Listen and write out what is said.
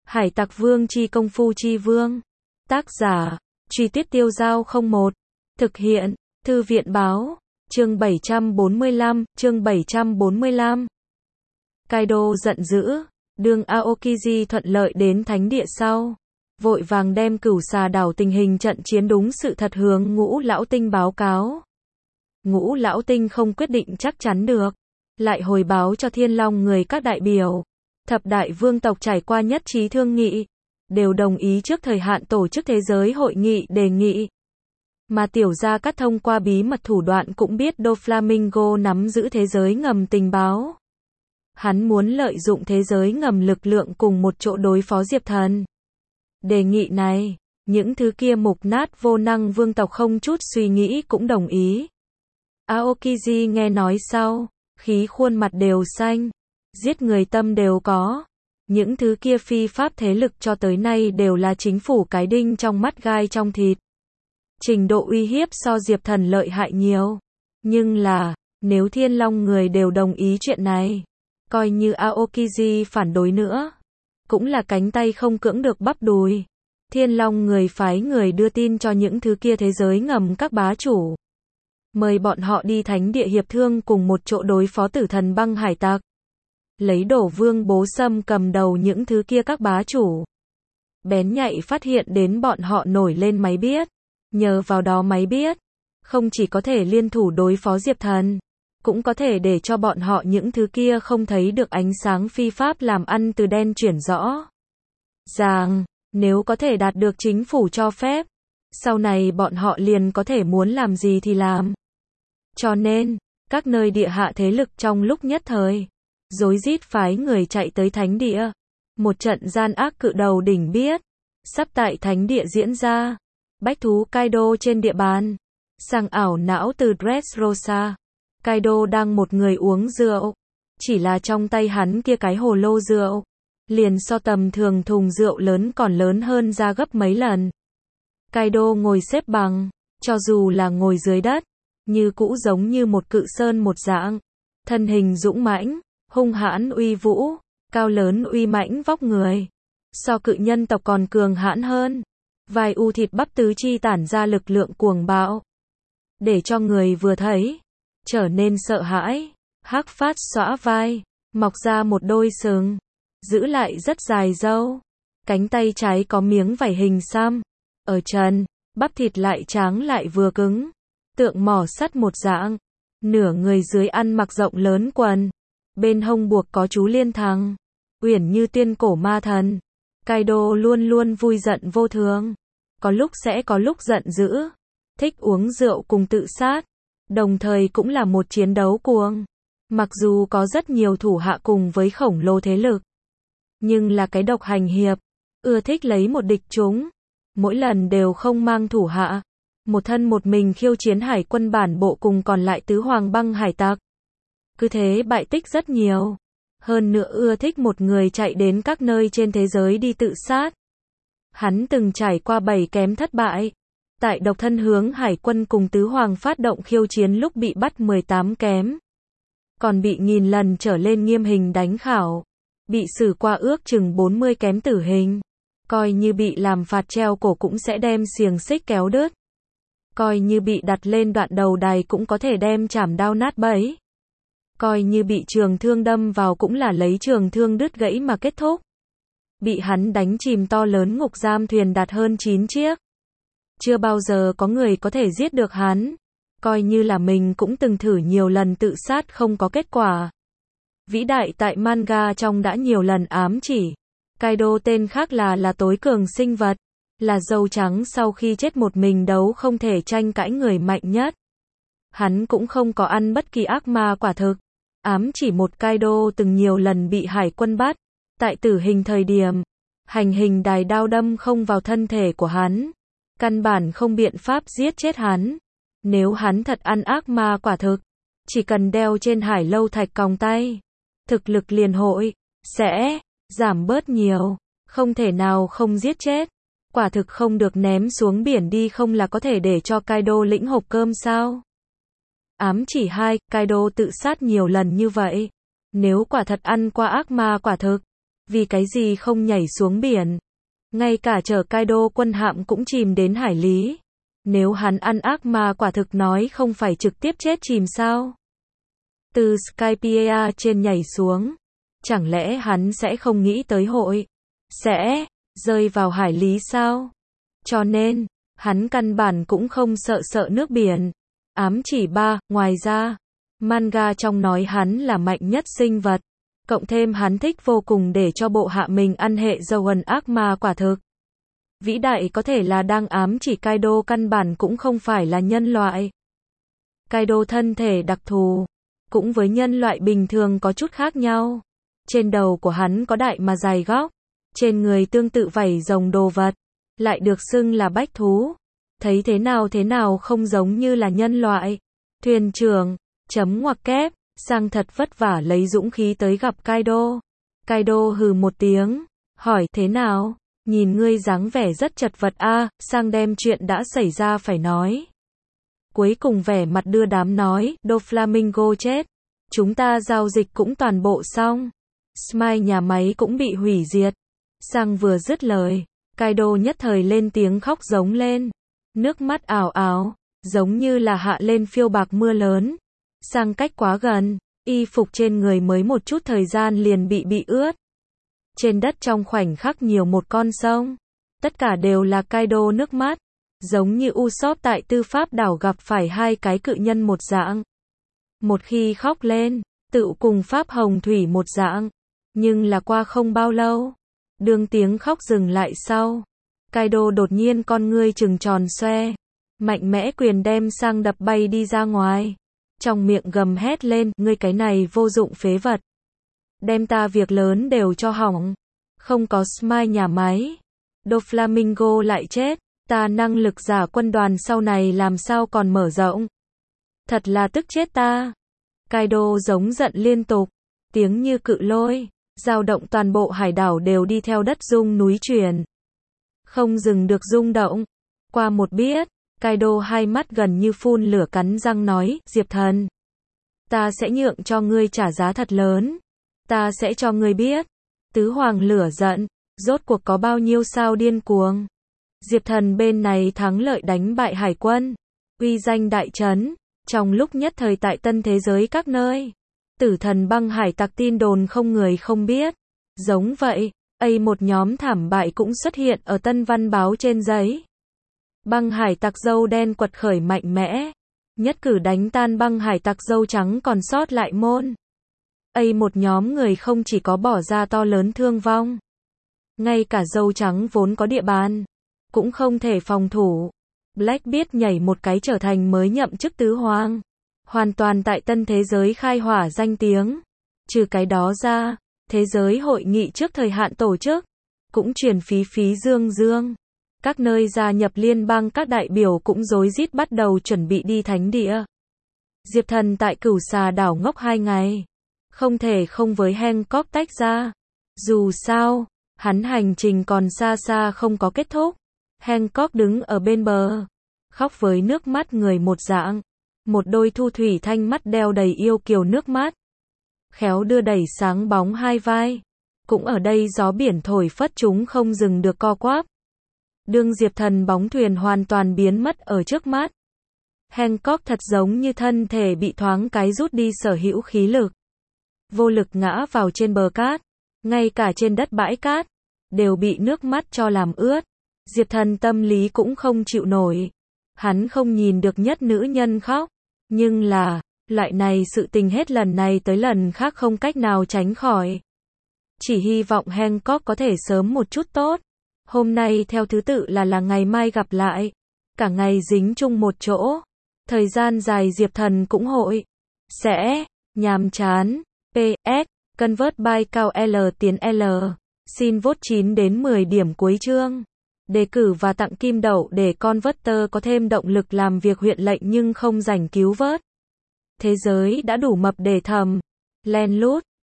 Hải Tặc Vương chi công phu chi vương. Tác giả, Truy Tuyết Tiêu Dao 01. Thực hiện, Thư viện Báo. Chương 745, chương 745. Kaido giận dữ, đường Aokiji thuận lợi đến thánh địa sau. Vội vàng đem Cửu Xà đảo tình hình trận chiến đúng sự thật hướng Ngũ Lão Tinh báo cáo. Ngũ Lão Tinh không quyết định chắc chắn được. Lại hồi báo cho Thiên Long người các đại biểu. Thập đại vương tộc trải qua nhất trí thương nghị. Đều đồng ý trước thời hạn tổ chức thế giới hội nghị đề nghị. Mà Tiểu Gia Cát thông qua bí mật thủ đoạn cũng biết Doflamingo nắm giữ thế giới ngầm tình báo. Hắn muốn lợi dụng thế giới ngầm lực lượng cùng một chỗ đối phó Diệp Thần. Đề nghị này, những thứ kia mục nát vô năng vương tộc không chút suy nghĩ cũng đồng ý. Aokiji nghe nói sau, khí khuôn mặt đều xanh, giết người tâm đều có. Những thứ kia phi pháp thế lực cho tới nay đều là chính phủ cái đinh trong mắt gai trong thịt. Trình độ uy hiếp so Diệp Thần lợi hại nhiều. Nhưng là, nếu Thiên Long người đều đồng ý chuyện này, coi như Aokiji phản đối nữa, cũng là cánh tay không cưỡng được bắp đùi. Thiên Long người phái người đưa tin cho những thứ kia thế giới ngầm các bá chủ. Mời bọn họ đi thánh địa hiệp thương cùng một chỗ đối phó Tử Thần Băng hải tặc. Lấy Đổ Vương Bố Sâm cầm đầu những thứ kia các bá chủ. Bén nhạy phát hiện đến bọn họ nổi lên máy biết. Nhờ vào đó máy biết, không chỉ có thể liên thủ đối phó Diệp Thần, cũng có thể để cho bọn họ những thứ kia không thấy được ánh sáng phi pháp làm ăn từ đen chuyển rõ ràng. Nếu có thể đạt được chính phủ cho phép, sau này bọn họ liền có thể muốn làm gì thì làm. Cho nên, các nơi địa hạ thế lực trong lúc nhất thời, rối rít phái người chạy tới thánh địa. Một trận gian ác cự đầu đỉnh biết, sắp tại thánh địa diễn ra. Bách thú Kaido trên địa bàn. Sang ảo não từ Dressrosa. Kaido đang một người uống rượu. Chỉ là trong tay hắn kia cái hồ lô rượu. Liền so tầm thường thùng rượu lớn còn lớn hơn ra gấp mấy lần. Kaido ngồi xếp bằng. Cho dù là ngồi dưới đất. Như cũ giống như một cự sơn một dạng. Thân hình dũng mãnh, hung hãn uy vũ. Cao lớn uy mãnh vóc người. So cự nhân tộc còn cường hãn hơn. Vai u thịt bắp tứ chi tản ra lực lượng cuồng bạo. Để cho người vừa thấy, trở nên sợ hãi. Hắc phát xõa vai, mọc ra một đôi sừng. Giữ lại rất dài râu. Cánh tay trái có miếng vảy hình xăm. Ở chân, bắp thịt lại tráng lại vừa cứng. Tượng mỏ sắt một dạng. Nửa người dưới ăn mặc rộng lớn quần. Bên hông buộc có chú liên thăng. Uyển như tiên cổ ma thần. Kaido luôn luôn vui giận vô thường. Có lúc sẽ có lúc giận dữ. Thích uống rượu cùng tự sát. Đồng thời cũng là một chiến đấu cuồng. Mặc dù có rất nhiều thủ hạ cùng với khổng lồ thế lực. Nhưng là cái độc hành hiệp. Ưa thích lấy một địch chúng. Mỗi lần đều không mang thủ hạ. Một thân một mình khiêu chiến hải quân bản bộ cùng còn lại tứ hoàng băng hải tặc. Cứ thế bại tích rất nhiều. Hơn nữa ưa thích một người chạy đến các nơi trên thế giới đi tự sát. Hắn từng trải qua 7 kém thất bại. Tại độc thân hướng hải quân cùng tứ hoàng phát động khiêu chiến lúc bị bắt 18 kém. Còn bị nghìn lần trở lên nghiêm hình đánh khảo. Bị xử qua ước chừng 40 kém tử hình. Coi như bị làm phạt treo cổ cũng sẽ đem xiềng xích kéo đứt. Coi như bị đặt lên đoạn đầu đài cũng có thể đem chảm đao nát bấy. Coi như bị trường thương đâm vào cũng là lấy trường thương đứt gãy mà kết thúc. Bị hắn đánh chìm to lớn ngục giam thuyền đạt hơn 9 chiếc. Chưa bao giờ có người có thể giết được hắn. Coi như là mình cũng từng thử nhiều lần tự sát không có kết quả. Vĩ đại tại manga trong đã nhiều lần ám chỉ. Kaido tên khác là tối cường sinh vật. Là dâu trắng sau khi chết một mình đấu không thể tranh cãi người mạnh nhất. Hắn cũng không có ăn bất kỳ ác ma quả thực. Ám chỉ một Kaido từng nhiều lần bị hải quân bắt. Tại tử hình thời điểm, hành hình đài đao đâm không vào thân thể của hắn. Căn bản không biện pháp giết chết hắn. Nếu hắn thật ăn ác ma quả thực, chỉ cần đeo trên hải lâu thạch còng tay, thực lực liền hội sẽ giảm bớt nhiều. Không thể nào không giết chết. Quả thực không được ném xuống biển đi không là có thể để cho Kaido lĩnh hộp cơm sao? Ám chỉ 2, Kaido tự sát nhiều lần như vậy. Nếu quả thật ăn qua ác ma quả thực, Vì cái gì không nhảy xuống biển? Ngay cả chở Kaido quân hạm cũng chìm đến hải lý. Nếu hắn ăn ác ma quả thực nói không phải trực tiếp chết chìm sao? Từ Skypiea trên nhảy xuống. Chẳng lẽ hắn sẽ không nghĩ tới hội sẽ rơi vào hải lý sao? Cho nên, hắn căn bản cũng không sợ nước biển. Ám chỉ 3, ngoài ra, manga trong nói hắn là mạnh nhất sinh vật. Cộng thêm hắn thích vô cùng để cho bộ hạ mình ăn hệ dầu ẩn ác ma quả thực. Vĩ đại có thể là đang ám chỉ Kaido căn bản cũng không phải là nhân loại. Kaido thân thể đặc thù, cũng với nhân loại bình thường có chút khác nhau. Trên đầu của hắn có đại mà dài góc, trên người tương tự vảy rồng đồ vật, lại được xưng là bách thú. Thấy thế nào không giống như là nhân loại. Thuyền trưởng, chấm ngoặc kép, Sang thật vất vả lấy dũng khí tới gặp Kaido. Kaido hừ một tiếng, hỏi thế nào? Nhìn ngươi dáng vẻ rất chật vật a. Sang đem chuyện đã xảy ra phải nói. Cuối cùng vẻ mặt đưa đám nói, Doflamingo chết. Chúng ta giao dịch cũng toàn bộ xong. Smile nhà máy cũng bị hủy diệt. Sang vừa dứt lời, Kaido nhất thời lên tiếng khóc giống lên. Nước mắt ảo ảo, giống như là hạ lên phiêu bạc mưa lớn. Sang cách quá gần, y phục trên người mới một chút thời gian liền bị ướt. Trên đất trong khoảnh khắc nhiều một con sông. Tất cả đều là Kaido nước mắt. Giống như Usopp tại Tư Pháp đảo gặp phải hai cái cự nhân một dạng. Một khi khóc lên, tự cùng Pháp Hồng Thủy một dạng. Nhưng là qua không bao lâu, đương tiếng khóc dừng lại sau. Kaido đột nhiên con ngươi trừng tròn xoe. Mạnh mẽ quyền đem Sang đập bay đi ra ngoài. Trong miệng gầm hét lên, ngươi cái này vô dụng phế vật. Đem ta việc lớn đều cho hỏng. Không có Smile nhà máy. Doflamingo lại chết. Ta năng lực giả quân đoàn sau này làm sao còn mở rộng. Thật là tức chết ta. Kaido giống giận liên tục. Tiếng như cự lôi. Dao động toàn bộ hải đảo đều đi theo đất rung núi chuyển. Không dừng được rung động. Qua một biết. Kaido hai mắt gần như phun lửa cắn răng nói, Diệp Thần. Ta sẽ nhượng cho ngươi trả giá thật lớn. Ta sẽ cho ngươi biết. Tứ Hoàng lửa giận. Rốt cuộc có bao nhiêu sao điên cuồng. Diệp Thần bên này thắng lợi đánh bại hải quân. Uy danh đại trấn. Trong lúc nhất thời tại tân thế giới các nơi. Tử thần băng hải tặc tin đồn không người không biết. Giống vậy, một nhóm thảm bại cũng xuất hiện ở tân văn báo trên giấy. Băng hải tặc dâu đen quật khởi mạnh mẽ. Nhất cử đánh tan băng hải tặc dâu trắng còn sót lại môn. Một nhóm người không chỉ có bỏ ra to lớn thương vong. Ngay cả dâu trắng vốn có địa bàn. Cũng không thể phòng thủ. Blackbeard nhảy một cái trở thành mới nhậm chức tứ hoàng. Hoàn toàn tại tân thế giới khai hỏa danh tiếng. Trừ cái đó ra, thế giới hội nghị trước thời hạn tổ chức. Cũng chuyển phí dương. Các nơi gia nhập liên bang các đại biểu cũng rối rít bắt đầu chuẩn bị đi thánh địa. Diệp Thần tại Cửu Xà đảo ngốc 2 ngày. Không thể không với Hancock tách ra. Dù sao, hắn hành trình còn xa không có kết thúc. Hancock đứng ở bên bờ. Khóc với nước mắt người một dạng. Một đôi thu thủy thanh mắt đeo đầy yêu kiều nước mắt. Khéo đưa đẩy sáng bóng hai vai. Cũng ở đây gió biển thổi phất chúng không dừng được co quắp. Đương Diệp Thần bóng thuyền hoàn toàn biến mất ở trước mắt. Hancock thật giống như thân thể bị thoáng cái rút đi sở hữu khí lực. Vô lực ngã vào trên bờ cát. Ngay cả trên đất bãi cát. Đều bị nước mắt cho làm ướt. Diệp Thần tâm lý cũng không chịu nổi. Hắn không nhìn được nhất nữ nhân khóc. Nhưng là, loại này sự tình hết lần này tới lần khác không cách nào tránh khỏi. Chỉ hy vọng Hancock có thể sớm một chút tốt. Hôm nay theo thứ tự là ngày mai gặp lại. Cả ngày dính chung một chỗ. Thời gian dài Diệp Thần cũng hội. Sẽ, nhàm chán. PS, convert by cao L tiến L. Xin vote 9 đến 10 điểm cuối chương. Đề cử và tặng kim đậu để Converter có thêm động lực làm việc huyện lệnh nhưng không rảnh cứu vớt. Thế giới đã đủ mập để thầm. Len lút.